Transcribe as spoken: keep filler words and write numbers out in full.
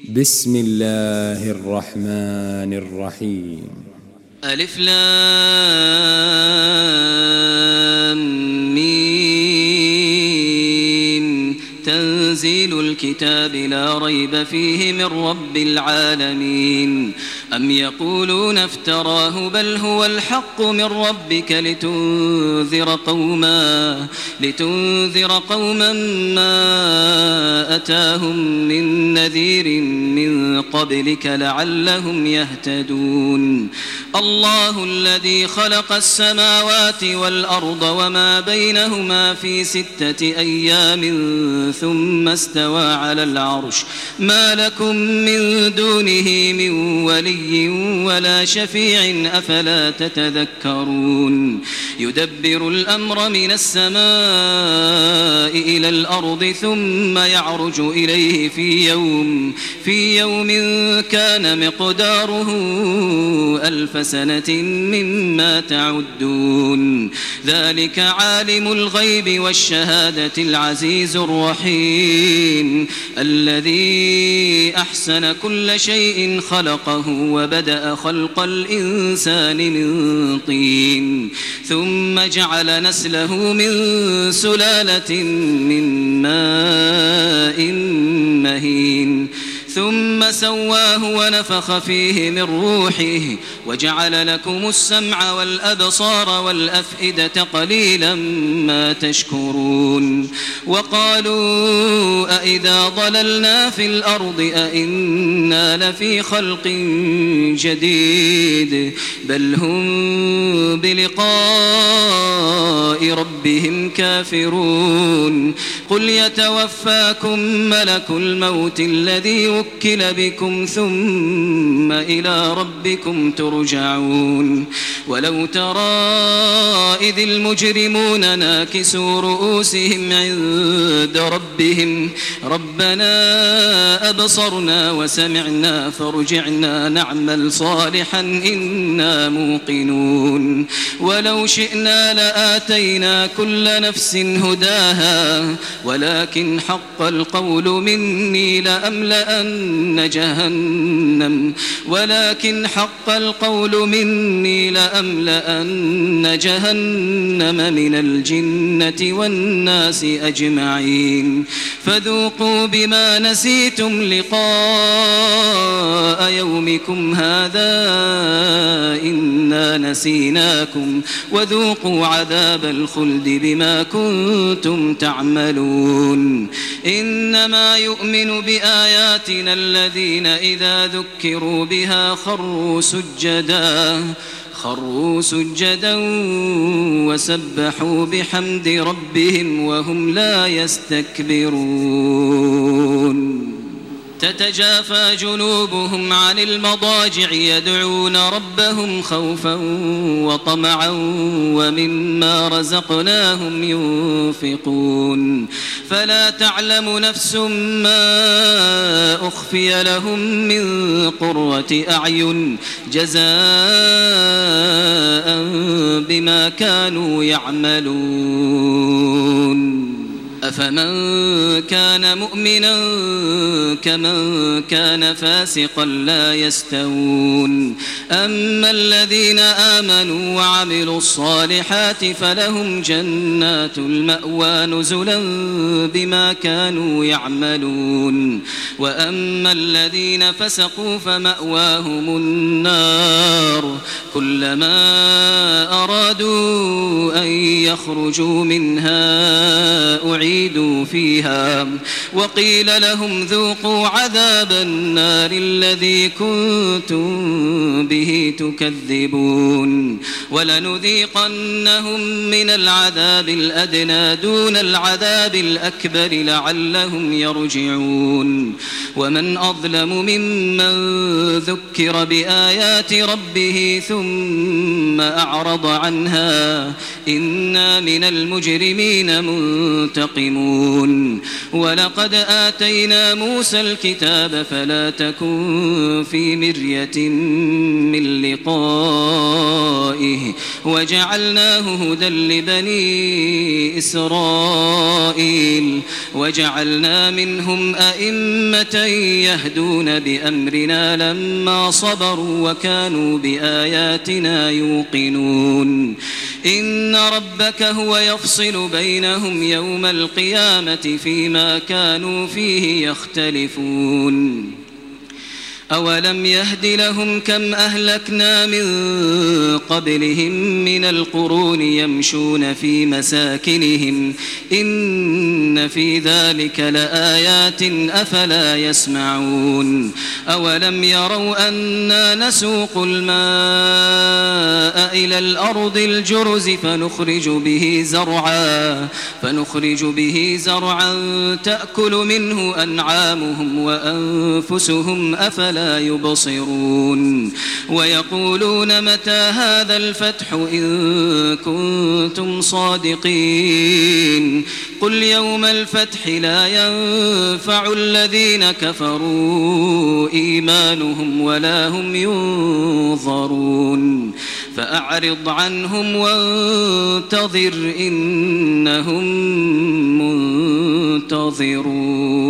بسم الله الرحمن الرحيم. ألف لام ميم. تنزيل الكتاب لا ريب فيه من رب العالمين. أم يقولون افتراه بل هو الحق من ربك لتنذر قوما لتنذر قوما ما أتاهم من نذير من قبلك لعلهم يهتدون. الله الذي خلق السماوات والأرض وما بينهما في ستة أيام ثم استوى على العرش ما لكم من دونه من ولي ولا شفيع أفلا تتذكرون. يدبر الأمر من السماء إلى الأرض ثم يعرج إليه في يوم في يوم كان مقداره ألف سنة مما تعدون. ذلك عالم الغيب والشهادة العزيز الرحيم الذي أحسن كل شيء خلقه وبدأ خلق الإنسان من طين ثم جعل نسله من سلالة من ماء مهين ثم سواه ونفخ فيه من روحه وجعل لكم السمع والأبصار والأفئدة قليلا ما تشكرون. وقالوا أئذا ضللنا في الأرض أئنا لفي خلق جديد بل هم بلقاء ربهم كافرون. قل يتوفاكم ملك الموت الذي وكل بكم ثم إلى ربكم ترجعون. ولو ترى إذ المجرمون ناكسوا رؤوسهم عند ربهم ربنا أبصرنا وسمعنا فارجعنا نعمل صالحا إنا موقنون. ولو شئنا لآتينا كل نفس هداها ولكن حق القول مني لأملأن جهنم ولكن حق القول مني لأملأن جهنم من الجنة والناس أجمعين. فذوقوا بما نسيتم لقاء يومكم هذا إنا نسيناكم وذوقوا عذاب الخلد بما كنتم تعملون. إنما يؤمن بآياتنا الذين إذا ذكروا بها خروا سجدا خروا سجدا وسبحوا بحمد ربهم وهم لا يستكبرون. تتجافى جنوبهم عن المضاجع يدعون ربهم خوفا وطمعا ومما رزقناهم ينفقون. فلا تعلم نفس ما أخفي لهم من قرة أعين جزاء بما كانوا يعملون. أفمن كان مؤمنا كمن كان فاسقا لا يستوون. أما الذين آمنوا وعملوا الصالحات فلهم جنات المأوى نزلا بما كانوا يعملون. وأما الذين فسقوا فمأواهم النار كلما أرادوا أن يخرجوا منها أعيدوا فيها وقيل لهم ذوقوا عذاب النار الذي كنتم به تكذبون. ولنذيقنهم من العذاب الأدنى دون العذاب الأكبر لعلهم يرجعون. ومن أظلم ممن ذكر بآيات ربه ثم أعرض عنها إنا من المجرمين منتقمون. مجرمون ولقد آتينا موسى الكتاب فلا تكن في مرية من لقائه وجعلناه هدى لبني إسرائيل وجعلنا منهم أئمة يهدون بأمرنا لما صبروا وكانوا بآياتنا يوقنون إن ربك هو يفصل بينهم يوم القيامة فيما كانوا فيه يختلفون أولم يهد لهم كم أهلكنا من قبلهم من القرون يمشون في مساكنهم إن في ذلك لآيات أفلا يسمعون أولم يروا أنا نسوق الماء إلى الأرض الجرز فنخرج به زرعا فنخرج به زرعا تأكل منه أنعامهم وأنفسهم أفلا لا يبصرون ويقولون متى هذا الفتح إن كنتم صادقين قل يوم الفتح لا ينفع الذين كفروا إيمانهم ولا هم ينظرون فأعرض عنهم وانتظر إنهم منتظرون.